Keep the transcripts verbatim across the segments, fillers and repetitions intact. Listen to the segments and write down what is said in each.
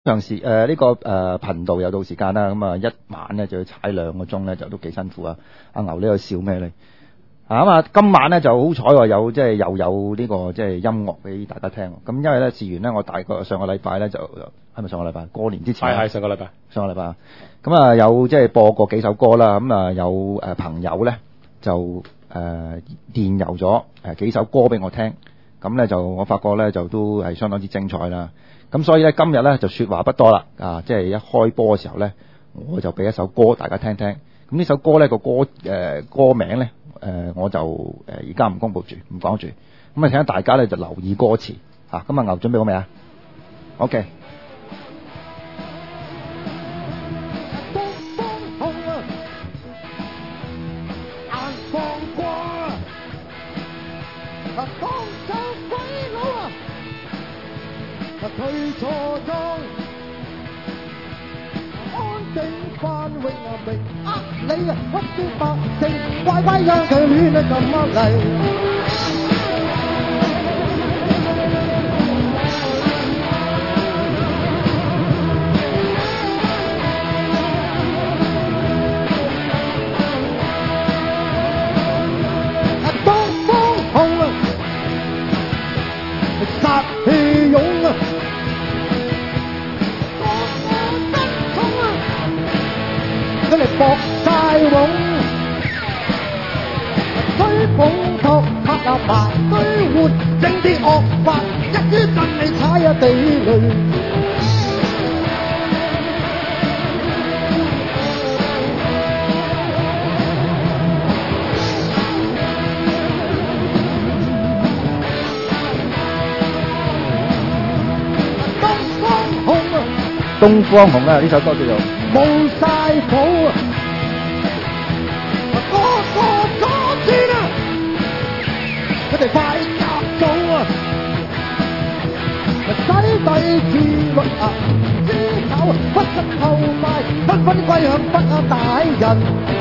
長時誒呢、呃這個誒頻、呃、道有到時間啦，咁啊一晚咧就要踩兩個鐘咧，就都幾辛苦啊！阿牛呢度笑咩你？啊咁啊，今晚咧就好彩喎，有即係又有呢、這個即係音樂俾大家聽。咁因為咧，事緣咧，我大概上個禮拜咧就係咪上個禮拜過年之前？ 係係上個禮拜。 上個禮拜。咁啊有即係播過幾首歌啦，咁啊有誒朋友咧就誒、呃、電郵咗誒幾首歌俾我聽，咁咧就我發覺咧就都係相當之精彩啦。咁所以咧今日咧就說話不多啦，啊即係一開波嘅時候咧，我就俾一首歌大家聽聽。咁呢首歌咧個歌誒、呃、歌名咧誒、呃、我就誒而家唔公佈住，唔講住。咁啊請大家咧就留意歌詞嚇。咁啊牛準備好未啊 ？OK。 退錯裝，安定繁榮啊明呃你啊，屈啲百姓乖乖讓佢亂得咁呃嚟。當風紅啊，殺氣湧啊！佢哋搏晒懵，追捧托塔立埋堆活，整啲惡法，一於震你踩一地雷。東方紅啊！ 東方紅啊！呢首歌叫做冇晒譜啊！個個阻戰啊！佢哋快夾做啊！洗底自律啊！知手不失後邁，紛紛歸向北亞大人。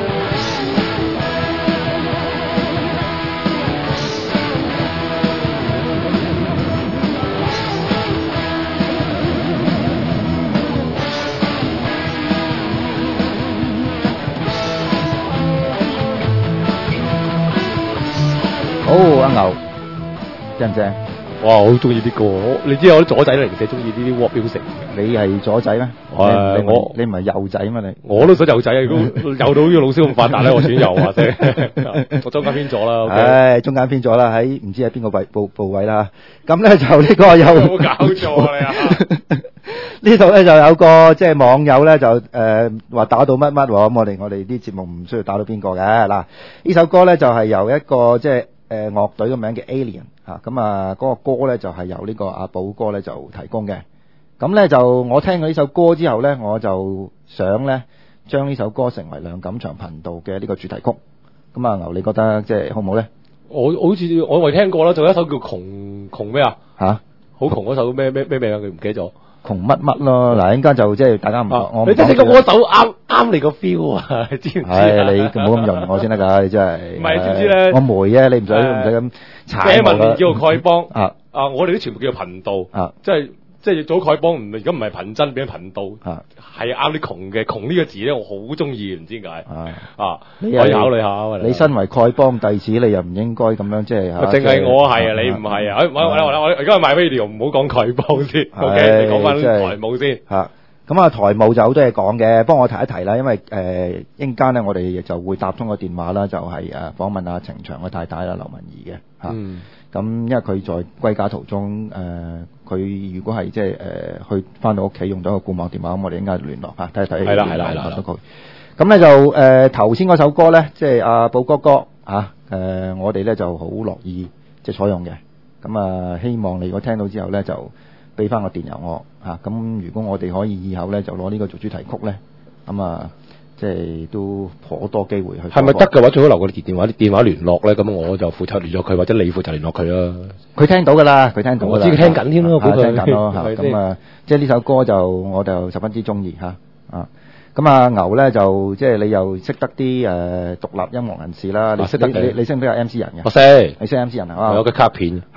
好阿牛，正唔正？ 哇，好中意啲歌，你知我啲左仔零舍中意呢啲 rock music。 你係左仔咩？ 誒， 你我你唔係右仔嘛？你我都想右仔啊！如果右到呢個老師咁發達咧，我選右或者我中間偏左啦。 唉，中間偏左啦，喺唔知喺邊個位部部位啦。咁咧就呢個有冇搞錯啊你啊！ 呢度咧就有個即係網友咧就誒話打到乜乜喎，咁我哋我哋啲節目唔需要打到邊個嘅嗱。呢首歌咧就係由一個即係誒樂隊嘅名叫 Alien 嚇，咁啊嗰個歌咧就係由呢個阿寶哥咧就提供嘅。咁咧就我聽過呢首歌之後咧，我就想咧將呢首歌成為梁錦祥頻道嘅呢個主題曲。咁啊牛，你覺得即係好唔好咧？ 我好似我未聽過啦，仲有一首叫窮窮咩啊？ 嚇， 好窮嗰首咩咩咩名啊？佢唔記得咗。 窮乜乜咯，嗱，陣間就即係大家唔講，我你真係個歌手啱啱你個 feel 啊，知唔知？ 係你唔好咁用我先得㗎，你真係。 唔係知唔知咧？ 我梅啫，你唔使唔使咁踩我啦。 社民連叫做丐幫啊啊！我哋啲全部叫做頻道啊， 即係即係做丐幫，唔而家唔係貧真變咗頻道啊， 係啱啲窮嘅窮呢個字咧，我好中意，唔知點解啊啊， 可以考慮下。 你身為丐幫弟子，你又唔應該咁樣即係嚇。 淨係我係啊，你唔係啊！我我我我而家賣 video，唔好講丐幫先 ，OK？你講翻台務先嚇。咁啊，台務就好多嘢講嘅，幫我提一提啦，因為誒一陣間咧，我哋就會搭通個電話啦，就係誒訪問阿程翔嘅太太啦，劉文儀嘅嚇。 嗯。 咁因為佢在歸家途中，誒、呃、佢如果係即係誒去翻到屋企用到個固網電話，咁我哋應該聯絡嚇，睇一睇。係啦係啦係啦。咁咧就誒頭先嗰首歌咧，即係阿寶哥哥嚇，誒、呃、我哋咧就好樂意即係採用嘅。咁啊，希望你如果聽到之後咧，就俾翻個電郵我嚇。咁、啊、如果我哋可以以後咧就攞呢個做主題曲咧，咁啊。即係都頗多機會去。係咪得嘅話，最好留個電電話電話聯絡咧，咁我就負責聯絡佢，或者你負責聯絡佢啦。佢聽到㗎啦，佢聽到㗎啦。我知佢聽緊添咯，佢聽緊咯嚇。咁啊，即係呢首歌就我就十分之中意嚇啊。咁啊牛咧就即係你又識得啲誒獨立音樂人士啦。你識得你你識唔識有 M C 人嘅？我識。你識 M C 人啊？我有個卡片嚇。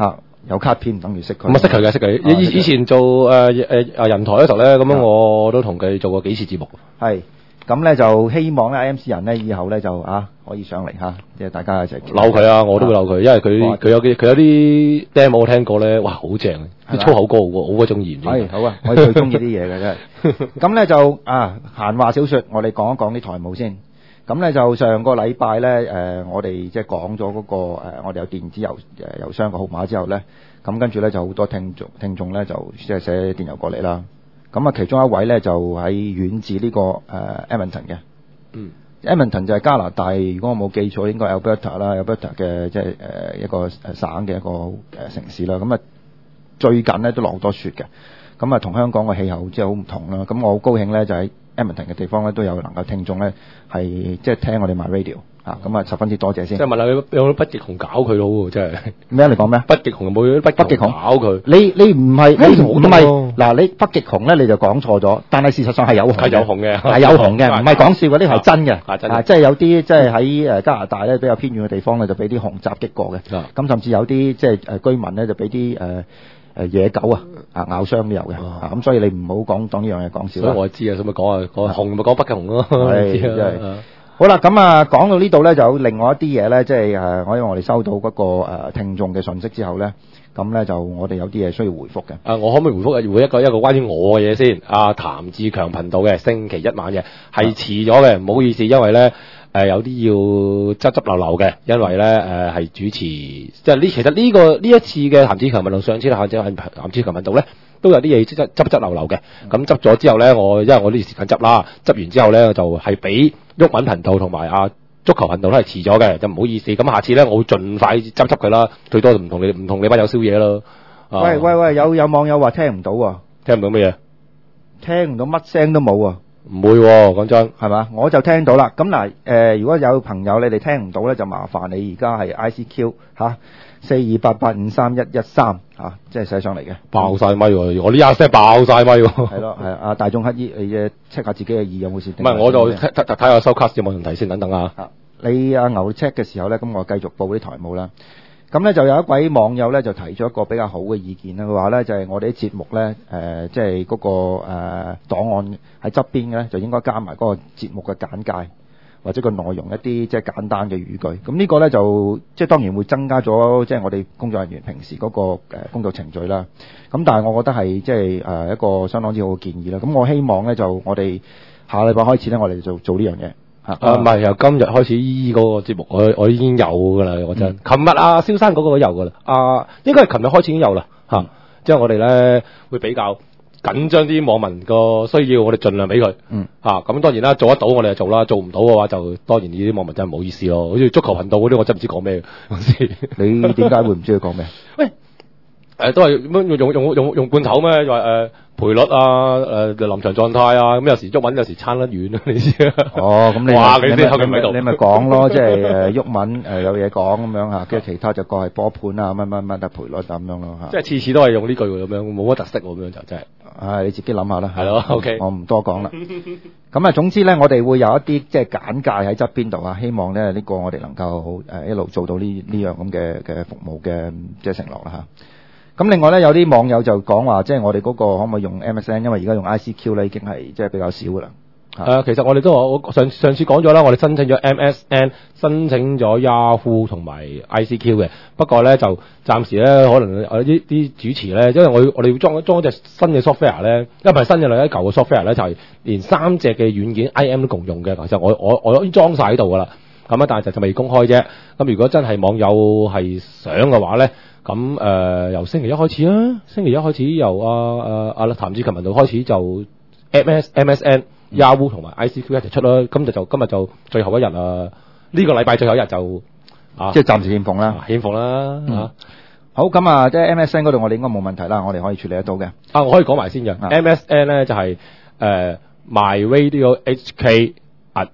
有卡片唔等於識佢。 咁啊識佢嘅識佢，以以前做誒誒誒人台嗰度咧，咁樣我都同佢做過幾次節目。 係。咁咧就希望咧 M C 人咧以後咧就啊可以上嚟嚇，即係大家一齊扭佢啊！我都會扭佢，因為佢佢有啲佢有啲 demo 我聽過咧，哇好正，啲粗口歌喎，我好鬼中意。 係好啊，我最中意啲嘢嘅真係。咁咧就啊閒話少説，我哋講一講啲台務先。咁咧就上個禮拜咧誒，我哋即係講咗嗰個誒，我哋有電子郵誒郵箱個號碼之後咧，咁跟住咧就好多聽眾聽眾咧就即係寫電郵過嚟啦。咁啊，其中一位咧就喺遠至呢個誒 Edmonton 嘅，嗯 Edmonton 就係加拿大，如果我冇記錯，應該 Alberta 啦 ，Alberta 嘅即係誒一個誒省嘅一個誒城市啦。咁啊，最近咧都落好多雪嘅，咁啊同香港嘅氣候即係好唔同啦。咁我好高興咧，就喺 Edmonton 嘅地方咧都有能夠聽眾咧係即係聽我哋 My Radio。啊，咁啊，十分之多謝先。 即係問下佢有冇北極熊搞佢咯喎，真係咩？你講咩？ 北極熊有冇北極熊搞佢？ 你你唔係你唔係嗱，你北極熊咧你就講錯咗，但係事實上係有熊， 係有熊嘅， 係有熊嘅，唔係講笑嗰啲係真嘅， 係真啊，即係有啲即係喺誒加拿大咧比較偏遠嘅地方咧就俾啲熊襲擊過嘅，咁甚至有啲即係誒居民咧就俾啲誒誒野狗啊啊咬傷都有嘅，啊咁所以你唔好講當呢樣嘢講笑。 所以我知啊，所以咪講啊講熊咪講北極熊咯， 係真係。好啦，咁啊講到呢度咧，就有另外一啲嘢咧，即係誒，我因為我哋收到嗰個誒聽眾嘅信息之後咧，咁咧就我哋有啲嘢需要回覆嘅。 啊，我可唔可以回覆回一個一個關於我嘅嘢先？阿譚志強頻道嘅星期一晚嘅係遲咗嘅，唔好意思，因為咧誒、呃、有啲要執執流流嘅，因為咧誒係主持，即係呢其實呢、這個呢一次嘅譚志強頻道，上次咧或者係譚志強頻道咧。都有啲嘢執執執流流嘅，咁執咗之後咧，我因為我呢段時間執啦，執完之後咧就係俾毓民頻道同埋阿足球頻道都係遲咗嘅，就唔好意思。咁下次咧我會盡快執執佢啦，最多就唔同你唔同你班有宵夜咯。 喂喂喂，有有網友話聽唔到喎， 聽唔到乜嘢？聽唔到乜聲都冇喎。 唔會喎，講真係嘛？我就聽到啦。咁嗱誒，如果有朋友你哋聽唔到咧，就麻煩你而家係 I C Q 嚇。四二八八五三一一三嚇，即係寫上嚟嘅， 爆晒咪喎！我呢下聲爆晒咪喎。 係咯，係啊！大眾乞衣，你嘅 check 下自己嘅耳有冇事？ 唔係，我就睇睇睇下收卡有冇問題先，等等啊。 啊你阿牛 check 嘅時候咧，咁我繼續報啲台務啦。咁咧就有一位網友咧就提咗一個比較好嘅意見啦。佢話咧就係、是、我哋啲節目咧誒、呃，即係嗰、那個誒、呃、檔案喺側邊嘅咧，就應該加埋嗰個節目嘅簡介。或者個內容一啲即係簡單嘅語句，咁呢個呢，就即係當然會增加咗即係我哋工作人員平時嗰個誒工作程序啦。咁但係我覺得係即係誒一個相當之好嘅建議啦。咁我希望呢，就我哋下禮拜開始呢，我哋就做呢樣嘢嚇。啊唔係由今日開始依嗰個節目，我我已經有㗎啦，我真。琴日啊，蕭生嗰個都有㗎啦。啊，應該係琴日開始已經有啦嚇。即係我哋呢會比較緊張啲網民個需要，我哋盡量俾佢。嗯。嚇、啊，咁當然啦，做得到我哋就做啦，做唔到嘅話就當然呢啲網民真係唔好意思咯。好似足球頻道嗰啲，我真係唔知講咩。你點解會唔知佢講咩？喂，誒、呃、都係用用用用用罐頭咩？就話誒賠率啊，誒、呃、臨場狀態啊，咁有時喐敏，有時撐得遠啊，你知啊？哦，咁你哇，你啲後面喺度，你咪講咯，即係誒喐敏誒有嘢講咁樣嚇，跟住其他就個係波盤啊，乜乜乜得賠率咁樣咯嚇。即係次次都係用呢句咁樣，冇乜特色喎，咁樣就真係。唉，你自己諗下啦。係咯 ，OK，我唔多講啦。咁啊，總之咧，我哋會有一啲即係簡介喺側邊度啊，希望咧呢、呢個我哋能夠誒一路做到呢呢樣咁嘅嘅服務嘅即係承諾啦嚇。咁另外咧，有啲網友就講話，即係我哋嗰個可唔可以用 M S N？ 因為而家用 I C Q 咧已經係即係比較少噶啦。誒、呃，其實我哋都我上上次講咗啦，我哋申請咗 M S N， 申請咗 Yahoo 同埋 I C Q 嘅。不過咧就暫時咧可能誒啲啲主持咧，因為我我哋要裝裝一隻新嘅 software 咧，因為新嘅另一舊嘅 software 咧就係、是、連三隻嘅軟件 I M 都共用嘅。其實我我我已經裝晒喺度噶啦，咁啊但係就就未公開啫。咁如果真係網友係想嘅話咧。咁誒、呃、由星期一開始啊，星期一開始由阿阿阿譚志強頻道開始就 M S M S N、嗯、Yahoo 同埋 I C Q 一齊出啦。今日就今日就最後一日啊！呢、呢個禮拜最後一日就啊，即係暫時欠奉啦，欠奉啦嚇。嗯、好咁啊，即係 M S N 嗰度我哋應該冇問題啦，我哋可以處理得到嘅。啊，我可以講埋先嘅。嗯、M S N 咧就係、是、誒、呃、myradiohk at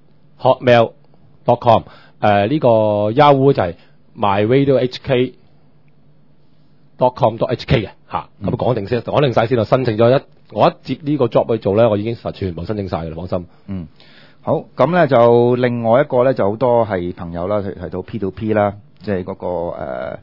hotmail dot com 誒呢個 Yahoo 就係 myradiohk dot com dot h k 嘅嚇，咁講定先，講定晒先啦。申請咗一，我一接呢個 job 去做咧，我已經實全部申請晒嘅啦，放心。嗯，好，咁咧就另外一個咧就好多係朋友啦，提提到 P to P 啦，即係嗰個誒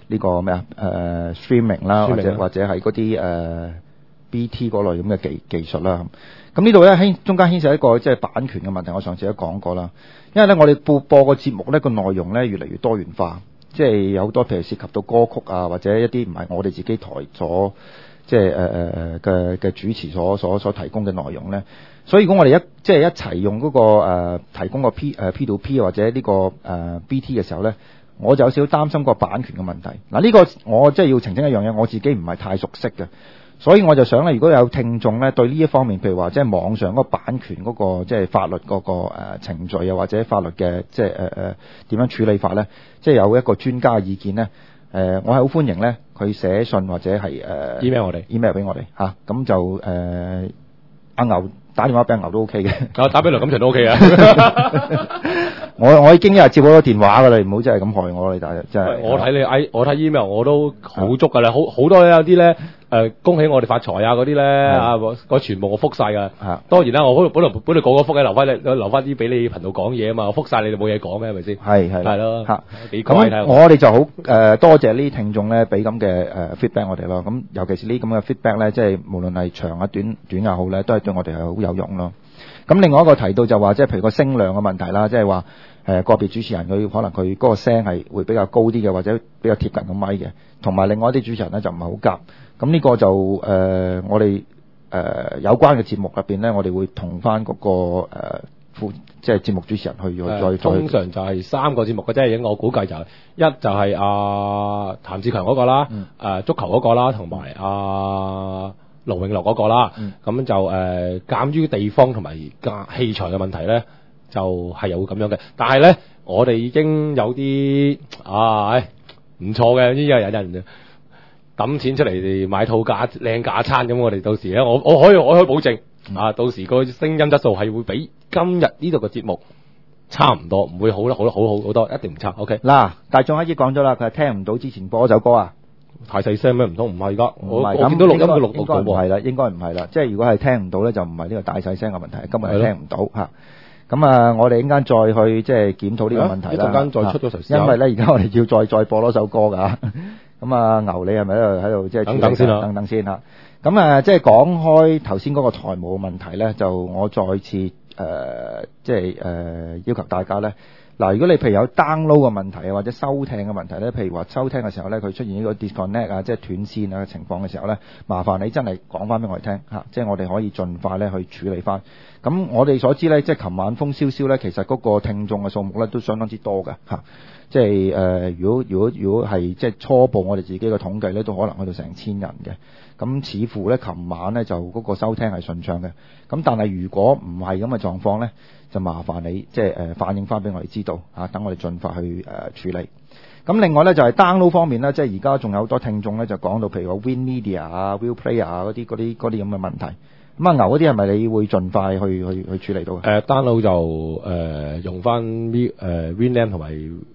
呢個咩啊誒 streaming 啦，或 streaming 啦者或者係嗰啲誒 B T 嗰類咁嘅技技術啦。咁呢度咧牽中間牽涉一個即係版權嘅問題，我上次都講過啦。因為咧我哋播播個節目咧個內容咧越嚟越多元化，即係有好多譬如涉及到歌曲啊，或者一啲唔係我哋自己台所即係誒誒嘅嘅主持所所所提供嘅內容咧。所以如果我哋一即係一齊用嗰、個、呃、提供個 P 誒、呃、P to P 或者呢、呢個誒、呃、B T 嘅時候咧，我就有少少擔心個版權嘅問題。嗱、呢、呢個我即係要澄清一樣嘢，我自己唔係太熟悉嘅。所以我就想咧，如果有聽眾咧對呢一方面，譬如話即係網上嗰個版權嗰、嗰個即係法律嗰、嗰個、呃、程序啊，或者法律嘅即係誒誒點樣處理法咧，即係有一個專家嘅意見咧，誒、呃、我係好歡迎咧，佢寫信或者係誒、呃、 email 我哋 email 俾我哋嚇，咁、啊、就誒阿、呃、牛打電話俾阿牛都 OK 嘅， 啊打俾梁錦祥都 OK 啊。 我我已經一日接好多電話噶啦，唔好真係咁害我，你但係真係我睇你 I 我睇 email 我都好足噶啦，好好多有啲咧誒恭喜我哋發財啊嗰啲咧啊，我全部我覆晒噶。當然啦，我本來本來個個覆嘅，留翻你留翻啲俾你頻道講嘢啊嘛，我覆晒你哋冇嘢講嘅係咪先？係係係咯嚇，幾乖睇。 我哋就好誒多謝呢啲聽眾咧，俾咁嘅誒 feedback 我哋咯。咁尤其是呢啲咁嘅 feedback 咧，即係無論係長啊短短也好咧，都係對我哋係好有用咯。咁另外一個提到就話，即係譬如個聲量嘅問題啦，即係話誒個別主持人佢可能佢嗰個聲係會比較高啲嘅，或者比較貼近個咪嘅，同埋另外一啲主持人咧就唔係好夾。咁呢個就誒、呃、我哋誒、呃、有關嘅節目入邊咧，我哋會同翻嗰個誒副、呃、即係節目主持人去再再。 通常就係三個節目嘅啫，我估計就係、是、一就係阿譚志強嗰個啦，誒、嗯呃、足球嗰個啦，同埋阿盧永樂嗰個啦。咁、嗯、就誒鑑於地方同埋架器材嘅問題咧，就係、是、有咁樣嘅。但係咧，我哋已經有啲啊，唔錯嘅，呢個有人抌錢出嚟買套架靚架餐，咁我哋到時咧，我我可以我可以保證、嗯、啊，到時個聲音質素係會比今日呢度嘅節目差唔多，唔會好得好得好好好多，一定唔差。OK。嗱，大眾阿姨講咗啦，佢係聽唔到之前播嗰首歌啊，太細聲咩？唔通唔係㗎？我我見到錄音佢錄到喎。係啦，應該唔係啦，即係如果係聽唔到咧，就唔係呢個大細聲嘅問題，今日係聽唔到嚇。咁啊，我哋陣間再去即係檢討呢個問題啦。一陣間再出咗時，因為咧而家我哋要再再播多首歌㗎。咁啊，牛你係咪喺度喺度即係等等先啦？等等先嚇。咁啊，即係講開頭先嗰個台務嘅問題咧，就我再次誒、呃、即係誒、呃、要求大家咧。嗱，如果你譬如有 download 嘅問題啊，或者收聽嘅問題咧，譬如話收聽嘅時候咧，佢出現呢個 disconnect 啊，即係斷線啊嘅情況嘅時候咧，麻煩你真係講翻俾我哋聽嚇，即係我哋可以盡快咧去處理翻。咁我哋所知咧，即係琴晚風蕭蕭咧，其實嗰個聽眾嘅數目咧都相當之多嘅嚇，即係誒、呃，如果如果如果係即係初步我哋自己嘅統計咧，都可能去到成千人嘅。咁似乎咧，琴晚咧就嗰個收聽係順暢嘅。咁但係如果唔係咁嘅狀況咧，就麻煩你即係誒反映翻俾我哋知道嚇，等我哋盡快去誒、呃、處理。咁另外咧就係、是、download 方面咧，即係而家仲有好多聽眾咧就講到，譬如話 Win Media 啊、Will Player 啊嗰啲嗰啲嗰啲咁嘅問題。咁啊牛嗰啲係咪你會盡快去去去處理到？誒、呃、 download 就誒、呃、用翻 Win 誒 Winamp 同埋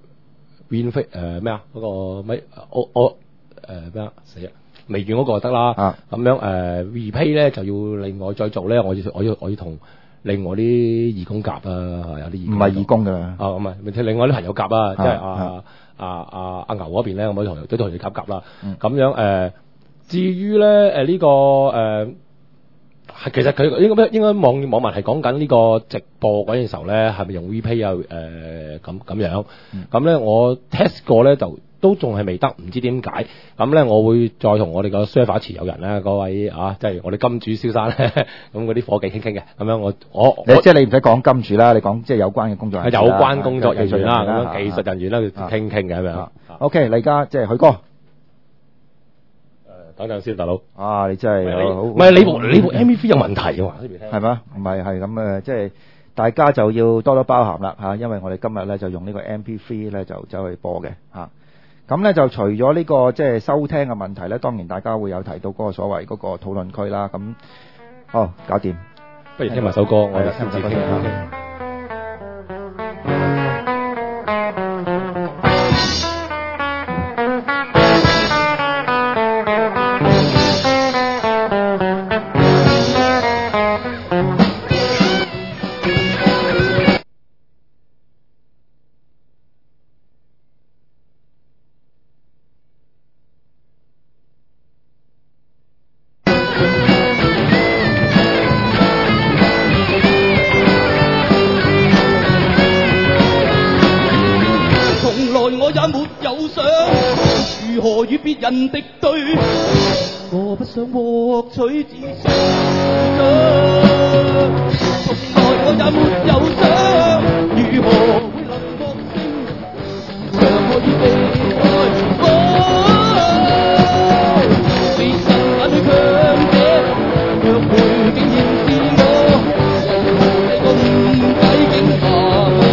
Win 飛誒咩啊嗰個咪我我誒咩啊死啊微軟嗰個就得啦。啊咁樣誒、呃、replay 咧就要另外再做咧，我要我要我要同另外啲義工夾啊，有啲義工唔係義工㗎啊咁啊，另外啲朋友夾啊，即係阿阿阿阿牛嗰邊咧，我同都同佢夾夾啦。咁、嗯、樣誒、呃，至於咧誒呢個誒。呃其實佢應該應該網網民係講緊呢個直播嗰陣時候咧，係咪用 VPay 啊？誒咁咁樣，咁、嗯、咧我 test 過咧就都仲係未得，唔知點解。咁咧我會再同我哋個 server 持有人咧，嗰位啊，即係我哋金主蕭生咧，咁嗰啲伙計傾傾嘅。咁樣我我你即係你唔使講金主啦，你講即係有關嘅工作人員，有關工作人員啦，咁樣技術人員啦，傾傾嘅咁樣。OK，你而家即係許哥。等陣先，大佬。啊，你真係好。唔係你部你部 M P three 有問題嘅嘛？係嘛？唔係係咁嘅，即係大家就要多多包涵啦嚇，因為我哋今日咧就用呢個 M P three 咧就走去播嘅嚇。咁咧就除咗呢個即係收聽嘅問題咧，當然大家會有提到嗰個所謂嗰個討論區啦。咁，哦，搞掂。不如聽埋首歌，我哋先至傾下。 與別人敵對，我不想獲取自信，從來我也沒有想，如何會能獲勝，常可以被愛別人眼裏強者，若會竟然是我，這個誤解竟怕我。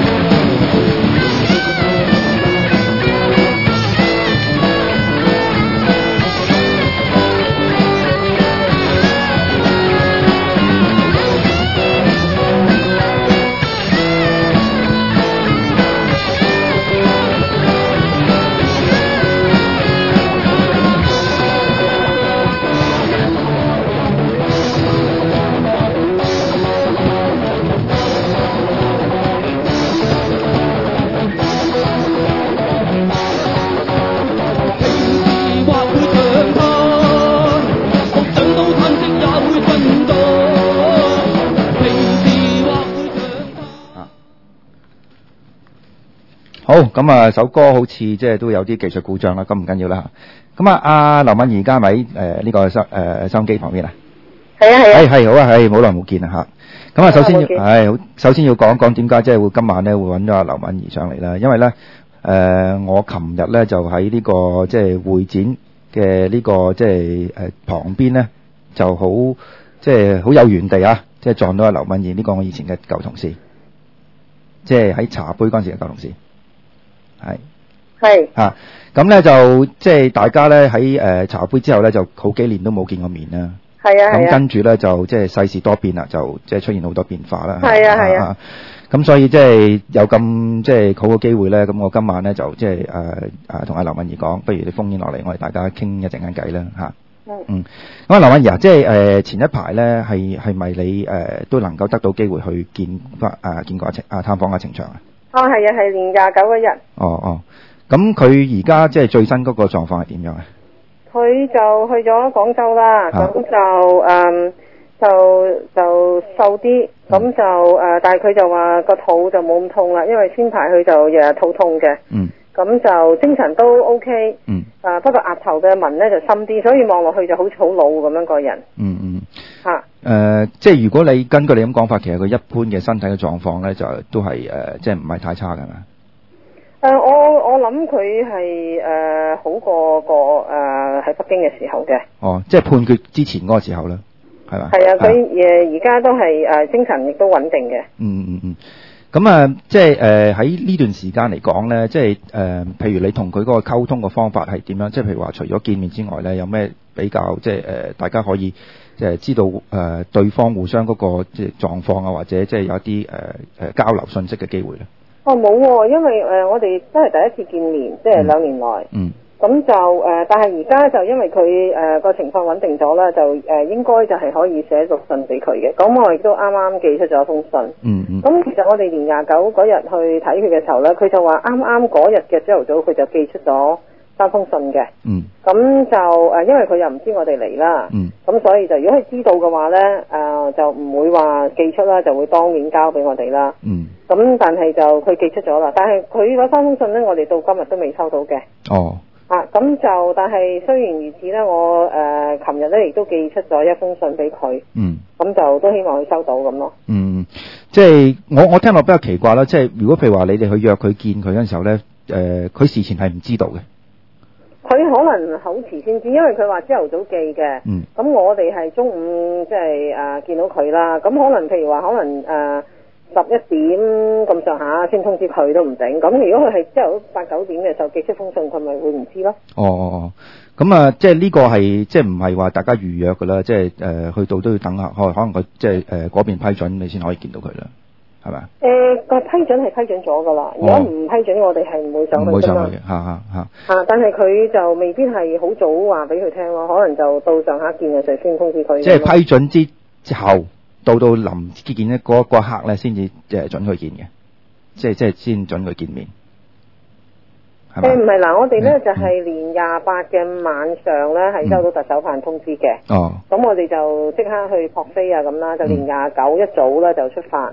好，咁啊首歌好似即係都有啲技術故障啦，咁唔緊要啦嚇。咁啊，阿劉敏儀家咪誒呢個收誒收音機旁邊啊？ 係啊係啊， 係係好啊，係好耐冇見啦嚇。咁啊，首先要係好，首先要講一講點解即係會今晚咧會揾咗阿劉敏儀上嚟啦，因為咧誒、呃、我琴日咧就喺呢、這個即係會展嘅呢、這個即係誒旁邊咧就好即係好有緣地啊，即係撞到阿劉敏儀呢個我以前嘅舊同事，即係喺茶杯嗰陣時嘅舊同事。係係啊，咁咧就即係大家咧喺誒茶杯之後咧就好幾年都冇見過面啦。係啊，咁跟住咧就即係世事多變啦，就即係出現好多變化啦。係啊係啊，咁所以即係有咁即係好嘅機會咧，咁我今晚咧就即係誒誒同阿劉敏儀講，不如你封煙落嚟，我哋大家傾一陣間偈啦嚇。嗯嗯，咁啊劉敏儀啊，即係誒前一排咧係係咪你誒都能夠得到機會去見翻啊見過阿程啊探訪阿程翔啊？ 哦，係啊，係年廿九嗰日。哦哦，咁佢而家即係最新嗰個狀況係點樣啊？ 佢就去咗廣州啦，咁、啊、就誒、嗯、就就瘦啲，咁、嗯、就誒、呃，但係佢就話個肚就冇咁痛啦，因為先排佢就日日肚痛嘅。嗯。咁就精神都 OK。嗯。啊，不過額頭嘅紋咧就深啲，所以望落去就好似好老咁樣個人。嗯嗯。嚇、啊。誒、 呃，即係如果你根據你咁講法，其實佢一般嘅身體嘅狀況咧，就都係誒、呃，即係唔係太差㗎嘛？ 誒、呃，我我諗佢係誒好過個誒喺北京嘅時候嘅。 哦，即係判決之前嗰個時候啦，係嘛？ 係啊，佢誒而家都係誒、呃、精神亦都穩定嘅。 嗯嗯嗯。咁啊、呃，即係誒喺呢段時間嚟講咧，即係誒、呃，譬如你同佢嗰個溝通嘅方法係點樣？即係譬如話，除咗見面之外咧，有咩比較即係誒、呃、大家可以即係知道誒、呃、對方互相嗰、那個即係狀況啊，或者即係有一啲誒誒交流信息嘅機會咧？ 哦，冇喎、哦，因為誒、呃、我哋都係第一次見面，即係兩年內。嗯。咁就誒、呃，但係而家就因為佢誒個情況穩定咗啦，就誒、呃、應該就係可以寫讀信俾佢嘅。咁我亦都啱啱寄出咗封信。嗯嗯。咁其實我哋年廿九嗰日去睇佢嘅時候咧，佢就話啱啱嗰日嘅朝頭早佢就寄出咗三封信嘅。嗯。咁就誒、呃，因為佢又唔知我哋嚟啦。嗯。咁所以就如果佢知道嘅話咧，誒、呃、就唔會話寄出啦，就會當面交俾我哋啦。嗯。咁但係就佢寄出咗啦，但係佢嗰三封信咧，我哋到今日都未收到嘅。哦。啊，咁就但係雖然如此咧，我誒琴日咧亦都寄出咗一封信俾佢。嗯。咁就都希望佢收到咁咯。嗯， 即係我我聽落比較奇怪啦，即係如果譬如話你哋去約佢見佢嗰陣時候咧，誒、呃、佢事前係唔知道嘅。 佢可能口遲先知，因為佢話朝頭早寄嘅。嗯。咁我哋係中午即係誒見到佢啦，咁可能譬如話可能誒。呃十一點咁上下先通知佢都唔定，咁如果佢係朝頭八九點嘅時候寄出封信，佢咪會唔知咯？哦哦哦，咁啊，即係呢個係即係唔係話大家預約㗎啦，即係誒、呃、去到都要等下，可可能佢即係誒嗰邊批准你先可以見到佢啦，係咪啊？ 誒個批准係批准咗㗎啦，如果唔批准，我哋係唔會上去㗎嘛。唔會上去嘅，嚇嚇嚇。嚇！但係佢就未必係好早話俾佢聽咯，可能就到上下見嘅時候先通知佢。 即係批准之之後。到到臨見咧嗰嗰刻咧，先至誒準佢見嘅，即係即係先準佢見面。 誒唔係嗱，我哋咧、嗯、就係年廿八嘅晚上咧，係收到特首辦通知嘅。哦。咁我哋就即刻去撲飛啊咁啦，就年廿九一早咧就出發。嗯。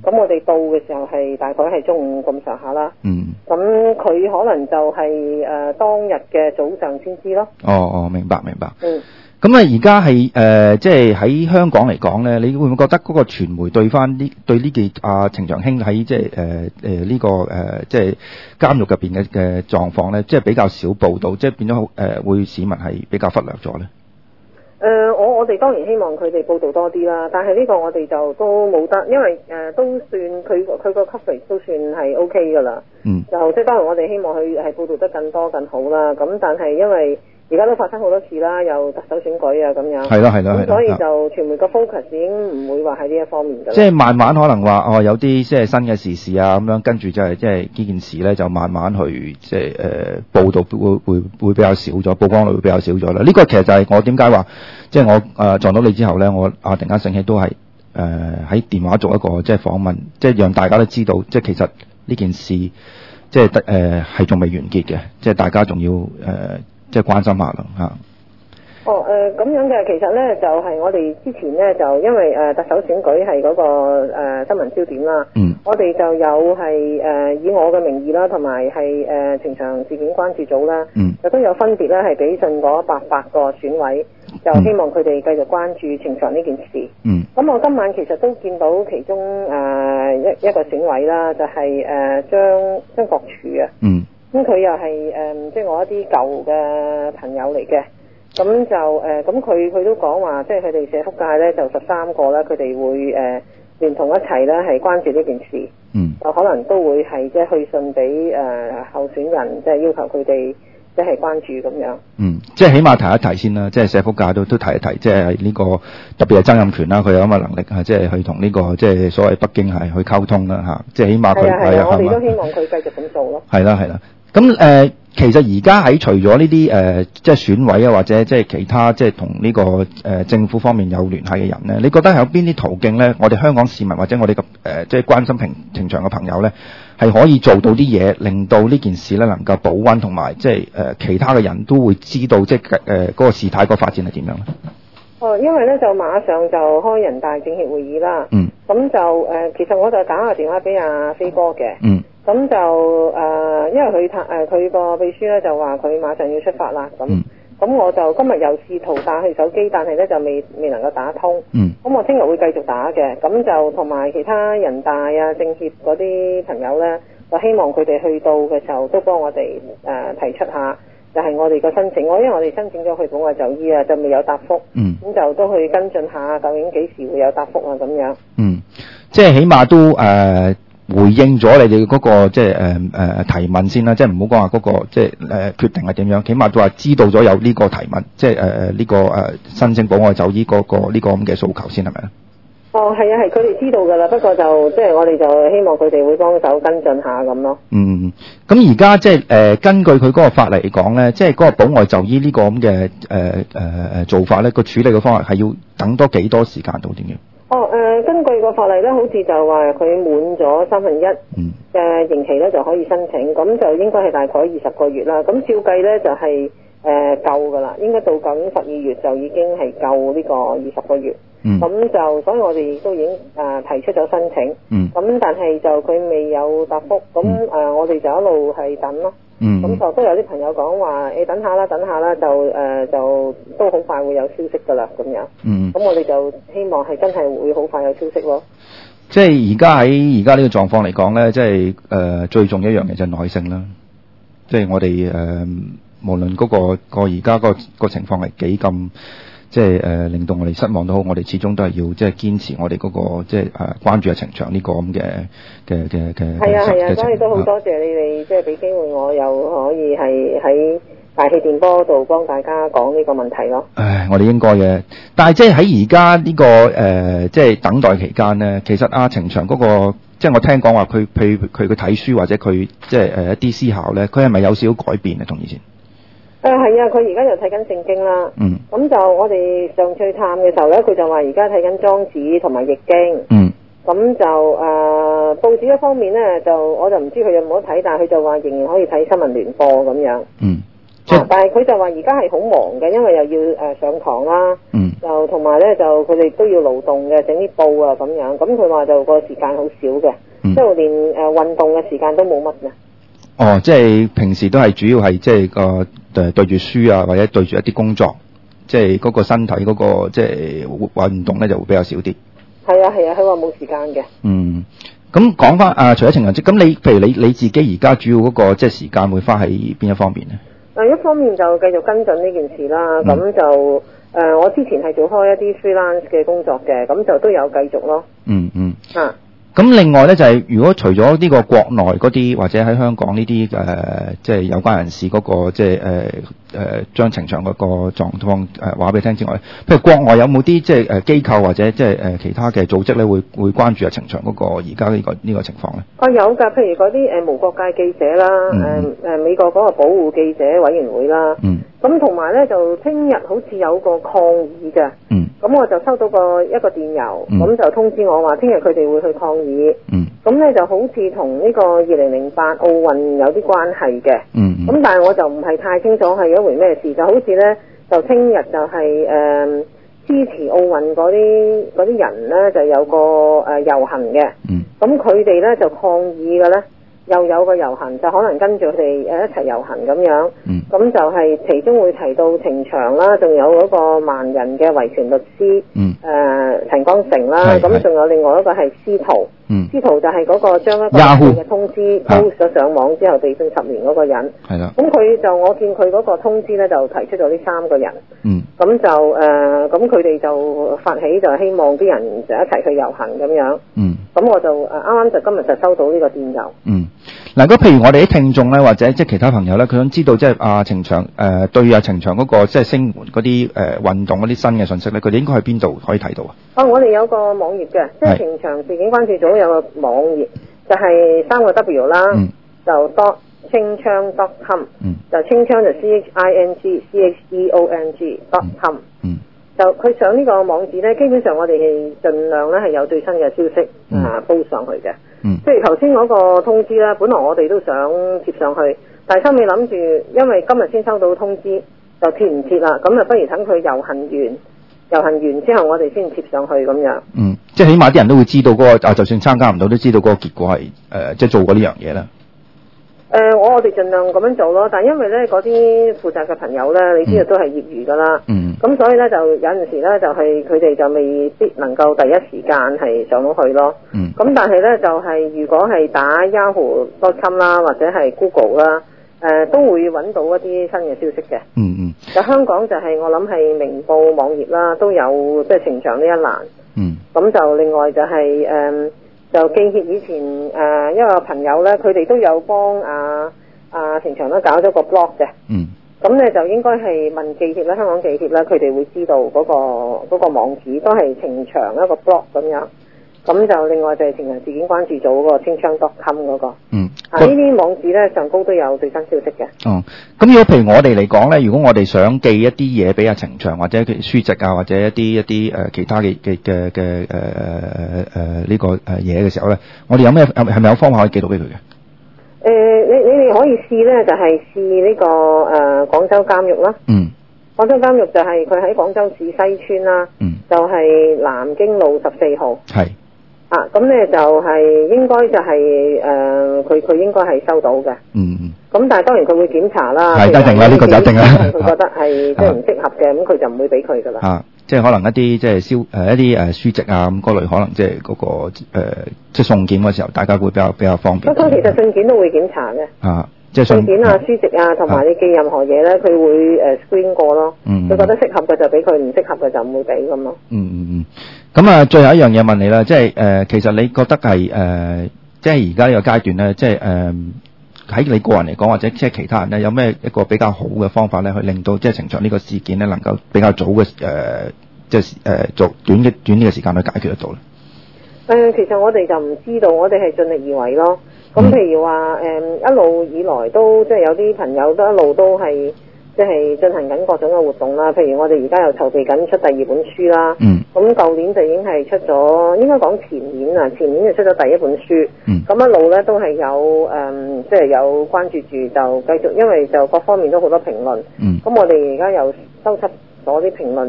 咁我哋到嘅時候係大概係中午咁上下啦。 嗯。 咁佢可能就係、是、誒、呃、當日嘅早上先知咯。 哦哦，明白明白。 嗯。 咁啊，而家係誒，即係喺香港嚟講咧，你會唔會覺得嗰個傳媒對翻呢對呢件阿程翔興喺即係誒誒呢個誒、呃、即係監獄入邊嘅嘅狀況咧，即係比較少報導，即係變咗誒、呃、會市民係比較忽略咗咧？ 誒、呃，我我哋當然希望佢哋報導多啲啦，但係呢個我哋就都冇得，因為誒、呃、都算佢佢個 coverage 都算係 OK 㗎啦。 嗯。 就即係當然我哋希望佢係報導得更多更好啦，咁但係因為而家都發生好多次啦，又特首選舉啊咁樣。係咯係咯係咯。咁所以就傳媒個 focus 已經唔會話喺呢一方面㗎啦。即係慢慢可能話哦，有啲即係新嘅時事啊咁樣，跟住就係即係呢件事咧，就慢慢去即係誒報導會會會比較少咗，曝光率會比較少咗啦。呢、這個其實就係我點解話，即係我誒、呃、撞到你之後咧，我啊突然間醒起都係誒喺電話做一個即係訪問，即係讓大家都知道，即係其實呢件事即係得誒係仲未完結嘅，即係大家仲要誒。呃即係關心下啦嚇。 哦誒咁、呃、樣嘅，其實咧就係、是、我哋之前咧就因為誒、呃、特首選舉係嗰、那個、呃、新聞焦點啦。嗯。我哋就有係誒、呃、以我嘅名義啦，同埋係誒程翔事件關注組啦。嗯。就都有分別咧，係俾信嗰八百個選委，就希望佢哋繼續關注程翔呢件事。嗯。咁我今晚其實都見到其中誒、呃、一一個選委啦，就係、是、誒、呃、張張國柱啊。嗯。咁佢又係誒，即係我一啲舊嘅朋友嚟嘅，咁就誒，咁佢佢都講話，即係佢哋社福界咧就十三個啦，佢哋會誒聯同一齊咧係關注呢件事，嗯，就可能都會係即係去信俾誒候選人，即係要求佢哋即係關注咁樣。嗯， 即係起碼提一提先啦，即係社福界都都提一提，即係呢個特別係曾蔭權啦，佢有咁嘅能力啊，即係去同呢個即係所謂北京係去溝通啦嚇，即係起碼佢係啊， 我哋都希望佢繼續咁做咯。 係啦係啦。咁誒、呃，其實而家喺除咗呢啲誒，即係選委啊，或者即係其他即係同呢個誒、呃、政府方面有聯繫嘅人咧，你覺得有邊啲途徑咧？我哋香港市民或者我哋嘅誒即係關心平程翔嘅朋友咧，係可以做到啲嘢，令到呢件事咧能夠保溫，同埋即係誒、呃、其他嘅人都會知道即係誒嗰個事態個發展係點樣咧？ 哦，因為咧就馬上就開人大政協會議啦。嗯。咁就誒、呃，其實我就打個電話俾阿飛哥嘅。嗯。咁就誒、呃，因為佢誒佢個秘書咧就話佢馬上要出發啦。咁咁、嗯、我就今日又試圖打佢手機，但係咧就未未能夠打通。嗯。咁我聽日會繼續打嘅。咁就同埋其他人大啊、政協嗰啲朋友咧，就希望佢哋去到嘅時候都幫我哋誒、呃、提出下，就係、是、我哋個申請。我因為我哋申請咗去保外就醫啊，就未有答覆。嗯。咁就都去跟進下，究竟幾時會有答覆啊？咁樣。嗯， 即係起碼都誒。呃回應咗你哋嗰、那個即係誒誒提問先啦，即係唔好講話嗰個即係誒、呃、決定係點樣，起碼都話知道咗有呢個提問，即係誒誒呢個誒、呃、申請保外就醫嗰、那個呢、這個咁嘅訴求先係咪啊？ 哦，係啊，係佢哋知道㗎啦，不過就即係我哋就希望佢哋會幫手跟進下咁咯。嗯， 咁而家即係誒、呃、根據佢嗰個法例嚟講咧，即係嗰個保外就醫呢個咁嘅誒誒誒做法咧，個處理嘅方法係要等多幾多時間到點樣？ 哦，誒、呃，根據個法例咧，好似就話佢滿咗三分一嘅刑期咧就可以申請，咁就應該係大概二十個月啦。咁照計咧就係誒夠㗎啦，應該到緊十二月就已經係夠呢個二十個月。咁、嗯、就所以我哋都已經誒、呃、提出咗申請。咁、嗯、但係就佢未有答覆，咁誒、嗯呃、我哋就一路係等咯。咁、嗯、就都有啲朋友講話誒等下啦，等下啦，就誒、呃、就都好快會有消息㗎啦咁樣。咁、嗯、我哋就希望係真係會好快有消息咯。 即係而家喺而家呢個狀況嚟講咧，即係誒、呃、最重要一樣嘢就係耐性啦。即係我哋誒、呃、無論嗰、那個個而家個個情況係幾咁。即係誒、呃，令到我哋失望都好，我哋始終都係要即係堅持我哋嗰、那個即係誒、呃、關注嘅程翔呢個咁嘅嘅嘅嘅。 係啊係啊，所以都好多謝你哋，即係俾機會我又可以係喺大氣電波度幫大家講呢個問題咯。 唉，我哋應該嘅，但係即係喺而家呢個誒、呃，即係等待期間咧，其實阿程翔嗰個，即係我聽講話佢譬如佢佢睇書或者佢即係誒一啲思考咧，佢係咪有少少改變啊？同以前？ 誒係啊，佢而家又睇緊聖經啦。嗯。咁就我哋上次去探嘅時候咧，佢就話而家睇緊莊子同埋易經。嗯。咁就誒、呃、報紙一方面咧，就我就唔知佢有冇得睇，但係佢就話仍然可以睇新聞聯播咁樣。嗯。啊、但係佢就話而家係好忙嘅，因為又要誒、呃、上堂啦。嗯。 就同埋咧就佢哋都要勞動嘅，整啲布啊咁樣。咁佢話就個時間好少嘅， 嗯、 即係連誒運動嘅時間都冇乜嘅。 哦，即係平時都係主要係即係個誒對住書啊，或者對住一啲工作，即係嗰個身體嗰、嗰個即係運動咧就會比較少啲。係啊係啊，佢話冇時間嘅。 嗯，咁講翻啊，除咗情人節，咁你譬如你你自己而家主要嗰、嗰個即係時間會花喺邊一方面咧？誒， 一方面就繼續跟進呢件事啦，咁、嗯、就誒、呃、我之前係做開一啲 freelance 嘅工作嘅，咁就都有繼續咯。 嗯嗯。 啊。 咁另外咧就係、是、如果除咗呢個國內嗰啲或者喺香港呢啲誒即係有關人士嗰、那個即係誒誒將情場嗰個狀況誒話俾你聽之外，譬如國外有冇啲即係誒機構或者即係誒其他嘅組織咧會會關注啊情場嗰個而家呢個呢、這個情況咧？ 哦，有㗎，譬如嗰啲誒無國界記者啦，誒、嗯呃、美國嗰個保護記者委員會啦， 嗯， 咁同埋咧就聽日好似有個抗議嘅， 嗯， 咁我就收到個一個電郵，咁、嗯、就通知我話聽日佢哋會去抗議。 嗯， 咁咧就好似同呢個二零零八奧運有啲關係嘅。 嗯， 咁但係我就唔係太清楚係一回咩事，就好似咧就聽日就係、是、誒、呃、支持奧運嗰啲嗰啲人咧就有個誒、呃、遊行嘅。 嗯， 咁佢哋咧就抗議嘅咧，又有個遊行，就可能跟住佢哋誒一齊遊行咁樣。 嗯， 咁就係其中會提到程翔啦，仲有嗰個盲人嘅維權律師。 嗯， 誒、呃、陳光誠啦，咁仲有另外一個係司徒。 嗯， 司徒就係嗰個將一個嘅通知 post 咗上網之後被判十年嗰個人。 係啦。 咁佢就我見佢嗰個通知咧，就提出咗呢三個人。 嗯。 咁就誒，咁佢哋就發起就希望啲人就一齊去遊行咁樣。 嗯。咁我就誒啱啱就今日就收到呢個電郵。 嗯。嗱，咁譬如我哋啲聽眾咧，或者即係其他朋友咧，佢想知道即係阿程翔誒對阿程翔嗰個即係聲援嗰啲誒運動嗰啲新嘅信息咧，佢哋應該喺邊度可以睇到啊？ 哦，我哋有個網頁嘅，即係程翔事件關注組有個網頁，就係、是、三個 W 啦， 嗯、 就 dot 清槍 dot com，、嗯、就清槍就 C H I N G C H E O N G dot com，、嗯、就佢上呢個網址咧，基本上我哋係盡量咧係有最新嘅消息、嗯、啊煲上去嘅。 嗯， 即係頭先嗰個通知咧，本來我哋都想貼上去，但係收尾諗住，因為今日先收到通知，就貼唔貼啦，咁啊不如等佢遊行完，遊行完之後我哋先貼上去咁樣。嗯， 即係起碼啲人都會知道嗰、那個啊，就算參加唔到都知道嗰個結果係誒、呃，即係做過呢樣嘢啦。 誒、呃，我我哋盡量咁樣做咯，但係因為咧嗰啲負責嘅朋友咧，你知道都係業餘噶啦， 嗯， 咁所以咧就有陣時咧就係佢哋就未必能夠第一時間係上到去咯， 嗯， 咁但係咧就係、是、如果係打 Yahoo dot com 啦或者係 Google 啦，誒、呃、都會揾到一啲新嘅消息嘅， 嗯嗯， 就香港就係、是、我諗係明報網頁啦都有即係程翔呢一欄， 嗯， 咁就另外就係、是、誒。呃就記協以前誒、呃、一個朋友咧，佢哋都有幫阿阿程翔咧搞咗個 blog 嘅。嗯。咁咧就應該係問記協咧，香港記協咧，佢哋會知道嗰、那個嗰、那個網址都係程翔一個 blog 咁樣。咁就另外就係程翔事件關注組嗰個清槍 dot com 嗰個。嗯。啊，呢啲網址咧上高都有最新消息嘅。 哦。咁如果譬如我哋嚟講咧，如果我哋想寄一啲嘢俾阿程翔，或者佢書籍啊，或者一啲一啲誒、呃、其他嘅嘅嘅嘅誒誒誒呢個誒嘢嘅時候咧，我哋有咩係咪有方法可以寄到俾佢嘅？誒、 呃，你你哋可以試咧，就係、是、試呢、這個誒、呃、廣州監獄啦。嗯。廣州監獄就係佢喺廣州市西村啦。嗯。就係、是、南京路十四號。係。啊，咁咧就係應該就係、是、誒，佢、呃、佢應該係收到嘅。嗯嗯。咁但係當然佢會檢查啦。係一定啦，呢、這個就一定啦。佢覺得係即係唔適合嘅，咁佢就唔會俾佢噶啦。啊，即係可能一啲即係燒誒一啲誒書籍啊咁嗰類，可能即係嗰個誒即係送檢嘅時候，大家會比較比較方便。 咁其實信件都會檢查嘅。啊。即係信件啊、書籍啊，同埋你寄任何嘢咧，佢會誒 screen 過咯。嗯。佢覺得適合嘅就俾佢，唔適合嘅就唔會俾咁咯。嗯嗯嗯。咁啊，最後一樣嘢問你啦，即係誒、呃，其實你覺得係誒、呃，即係而家呢個階段咧，即係誒，喺、呃、你個人嚟講，或者即係其他人咧，有咩一個比較好嘅方法咧，去令到即係程翔呢個事件咧，能夠比較早嘅誒、呃，即係誒做短嘅短啲嘅時間去解決得到咧？誒、呃，其實我哋就唔知道，我哋係盡力而為咯。咁譬如話誒、呃，一路以來都即係有啲朋友都一路都係即係進行緊各種嘅活動啦。譬如我哋而家又籌備緊出第二本書啦。嗯。咁舊年就已經係出咗，應該講前年啊，前年就出咗第一本書。嗯。咁一路咧都係有誒、呃，即係有關注住，就繼續，因為就各方面都好多評論。嗯。咁我哋而家又收集咗啲評論，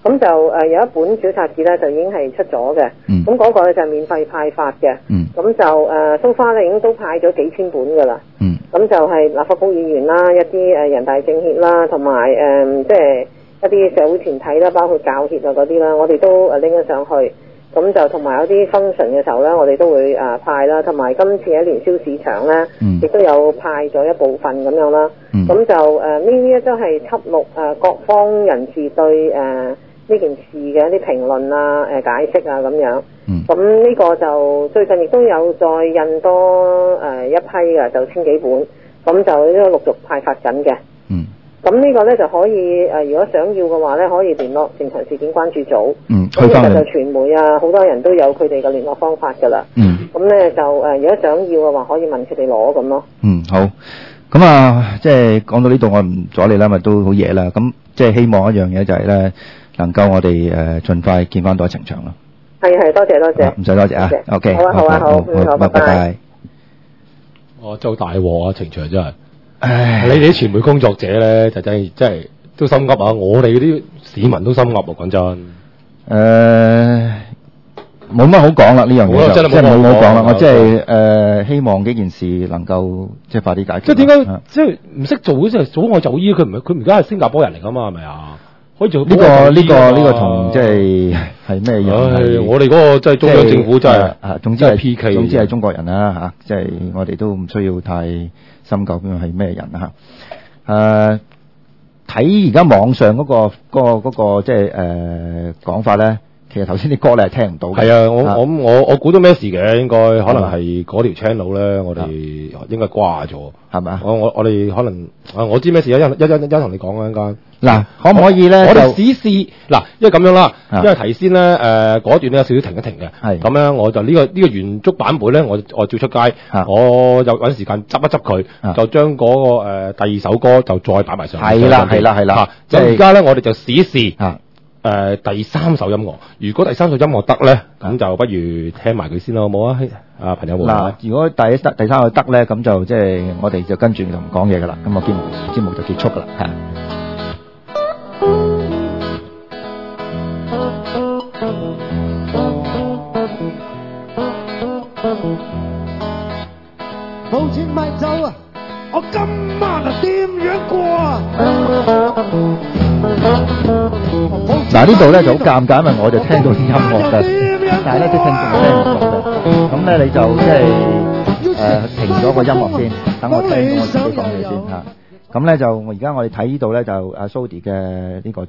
咁就誒、呃、有一本小冊子咧就已經係出咗嘅，咁嗰、 嗯、 個咧就係免費派發嘅，咁、 嗯、 就誒 so far 咧已經都派咗幾千本㗎啦，咁、嗯、就係立法會議員啦、一啲誒人大政協啦，同埋誒即係一啲社會團體啦，包括教協啊嗰啲啦，我哋都誒拎咗上去。咁就同埋有啲 function 嘅時候咧，我哋都會誒、呃、派啦，同埋今次喺年宵市場咧，亦、嗯、都有派咗一部分咁樣啦。咁、嗯、就誒呢啲都係輯錄誒、呃、各方人士對誒呢、呃、件事嘅一啲評論啊、誒、呃、解釋啊咁樣。咁呢、嗯、個就最近亦都有再印多誒、呃、一批嘅，就千幾本，咁就都陸續派發緊嘅。嗯。咁呢個咧就可以誒、呃，如果想要嘅話咧，可以聯絡正常事件關注組。嗯，咁其實就傳媒啊，好多人都有佢哋嘅聯絡方法㗎啦。嗯。咁咧就誒、呃，如果想要嘅話，可以問佢哋攞咁咯。 嗯，好。咁啊，即係講到呢度，我唔阻你啦，咪都好夜啦。咁即係希望一樣嘢就係咧，能夠我哋誒盡快見翻到程翔咯。係係，多謝多謝。唔使多謝啊。O K。好啊好啊好，嗯好，拜拜。 我做大鑊啊，程翔真係。唉，你哋啲傳媒工作者咧，就真係真係都心急啊！我哋嗰啲市民都心急啊！講真，誒、 呃，冇乜好講啦呢樣嘢，即係冇好講啦。我即係誒，希望呢件事能夠即係快啲解決。 即係點解即係唔識做嗰啲早愛就醫？佢唔係佢而家係新加坡人嚟噶嘛？係咪啊？可以做呢、這個呢、這個呢、這個同即係係咩嘢？ 我哋嗰個即係中央政府真係啊，總之係 P K， 總之係中國人啦嚇，即係我哋都唔需要太深究邊個係咩人啊嚇。誒睇而家網上嗰、那個嗰、那個嗰、那個即係誒講法咧，其實頭先啲歌你係聽唔到嘅。 係啊，我我我我估到咩事嘅？應該可能係嗰條 channel 咧，我哋應該掛咗，係咪啊？我我我哋可能啊，我知咩事啊？一一一一同你講啊，應該。 嗱，可唔可以咧？ 我哋試試嗱，因為咁樣啦，因為提先咧，誒、呃、嗰段咧有少少停一停嘅，係咁樣我就呢、這個呢、這個原足版本咧，我我照出街，我就揾時間執一執佢，就將嗰、那個誒、呃、第二首歌就再擺埋上去。係啦，係啦，係啦。咁而家咧，我哋就試一試誒、呃、第三首音樂。如果第三首音樂得咧，咁就不如聽埋佢先啦，好冇啊？啊朋友們。嗱， 如果第一第三首得咧，咁就即係我哋就跟住同講嘢噶啦，咁個節目節目就結束噶啦，嚇。 冇錢買酒啊！我今晚啊點樣過啊？ 嗱呢度咧就好尷尬，因為我就聽到啲音樂嘅，但係咧啲聽眾聽唔到嘅。咁咧你就即係誒停咗個音樂先，等我聽到我自己講嘢先嚇。咁咧就而家我哋睇呢度咧就阿 Sody 嘅呢個誒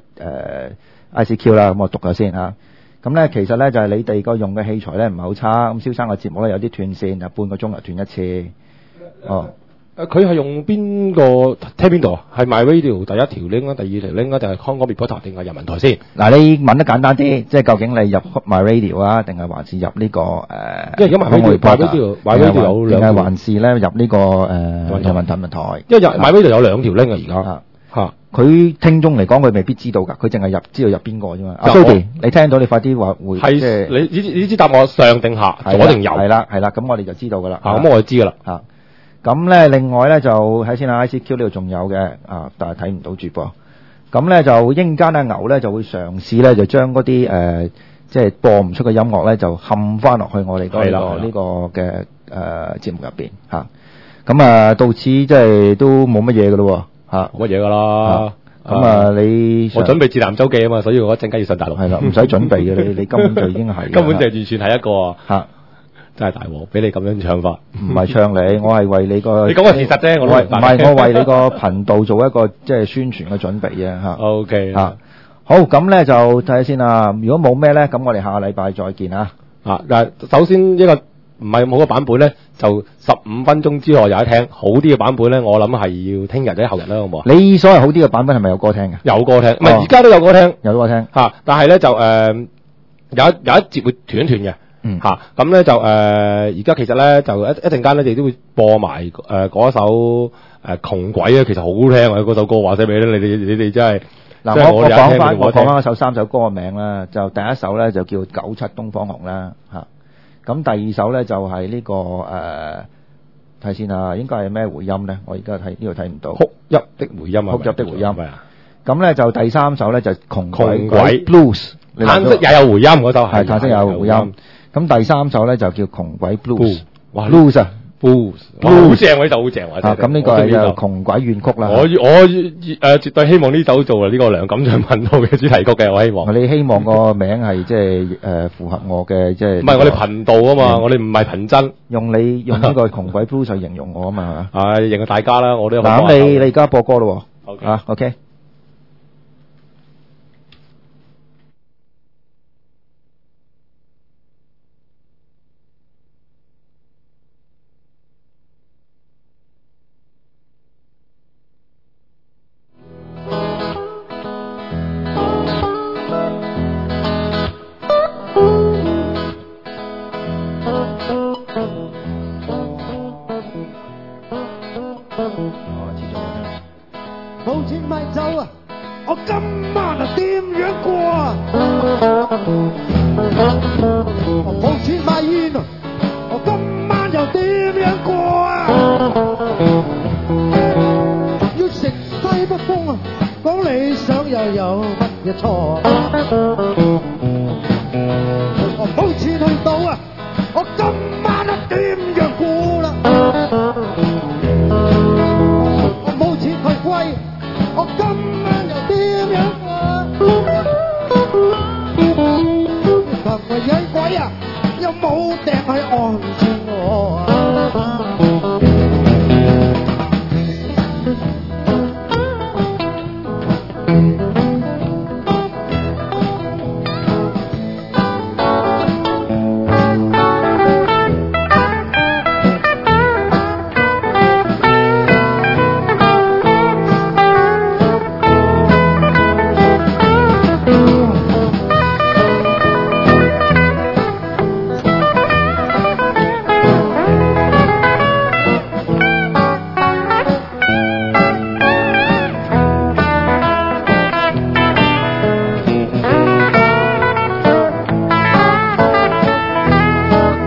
I C Q 啦，咁我讀咗先嚇。咁咧其實咧就係你哋個用嘅器材咧唔係好差，咁蕭生個節目咧有啲斷線，就半個鐘就斷一次。哦， 誒佢係用邊個聽邊度啊？係 My Radio 第一條 link 啊，第二條 link 啊，定係香港 Reporter 定係人民台先？ 嗱，你問得簡單啲，即係究竟你入 My Radio 啊，定係還是入呢、這個誒？ 因為而家 My Radio，My Radio，My Radio 有兩條， 定係還是咧入呢、這個誒人民人民台？ 因為入 My Radio 有兩條 link 啊，而家嚇佢聽眾嚟講，佢未必知道㗎，佢淨係入知道入邊個啫嘛。阿 Sody，你聽到你快啲話回，即係你你你知答我上定下，左定右？ 係啦係啦，咁我哋就知道㗎啦。 嚇，咁我就知㗎啦。 嚇。咁咧，另外咧就睇先啊 I C Q 呢度仲有嘅啊，但係睇唔到住噃。咁咧就英間阿牛咧就會嘗試咧就將嗰啲誒即係播唔出嘅音樂咧就冚翻落去我哋嗰、這個呢個嘅誒節目入邊嚇。咁啊到此即係都冇乜嘢㗎咯喎嚇， 冇乜嘢㗎啦。 咁啊，啊你我準備自南周記啊嘛，所以我一陣間要上大陸。 係啦，唔使準備嘅，你你根本就已經係根本就完全係一個嚇。啊真係大鑊，俾你咁樣唱法， 唔係唱你，我係為你個。 你講個事實啫，我唔係我為你個頻道做一個即係宣傳嘅準備啫嚇。 O K 嚇，好咁咧就睇下先啦。如果冇咩咧，咁我哋下個禮拜再見啊。 啊，嗱，首先一個唔係咁好嘅版本咧，就十五分鐘之內有得聽。好啲嘅版本咧，我諗係要聽日或者後日啦，好唔好啊？ 你所謂好啲嘅版本係咪有歌聽嘅？ 有歌聽，唔係而家都有歌聽， 有歌聽嚇。但係咧就誒有一有一節會斷一斷嘅。嗯吓，咁咧就誒，而家其實咧就一一陣間咧，你都會播埋誒嗰一首誒窮鬼啊，其實好好聽啊！嗰首歌話聲俾你，你哋你哋真係嗱，我我講翻我講翻嗰首三首歌嘅名啦，就第一首咧就叫九七東方紅啦吓，咁第二首咧就係呢個誒睇先啊，應該係咩回音咧？我而家睇呢度睇唔到， 哭泣的回音啊， 哭泣的回音。 咁咧就第三首咧就窮窮鬼鬼 Blues， 嘆息也有回音嗰首係嘆息也有回音。咁第三首咧就叫窮鬼 Blues， 哇 Blues 啊 ，Blues，好正喎，呢首好正喎。 啊，咁呢個係就窮鬼怨曲啦。 我我誒絕對希望呢首做呢個梁錦祥頻道嘅主題曲嘅，我希望。 你希望個名係即係誒符合我嘅即係。 唔係我哋頻道啊嘛，我哋唔係頻真。 用你用呢個窮鬼 Blues 去形容我啊嘛，係嘛？ 係形容大家啦，我都有。 嗱，咁你你而家播歌咯喎。啊 ，OK。 冇錢買酒啊！我今晚啊點樣過啊？冇錢買煙啊！我今晚又點樣過啊？要食西北風啊！講理想又有乜嘢錯啊？我冇錢去賭啊！我今晚啊點樣過啦？我冇錢去歸。我今晚又點樣啊？尋個野鬼啊，又冇掟去安住我啊！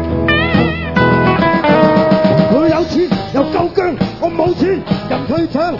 冇錢，任佢搶，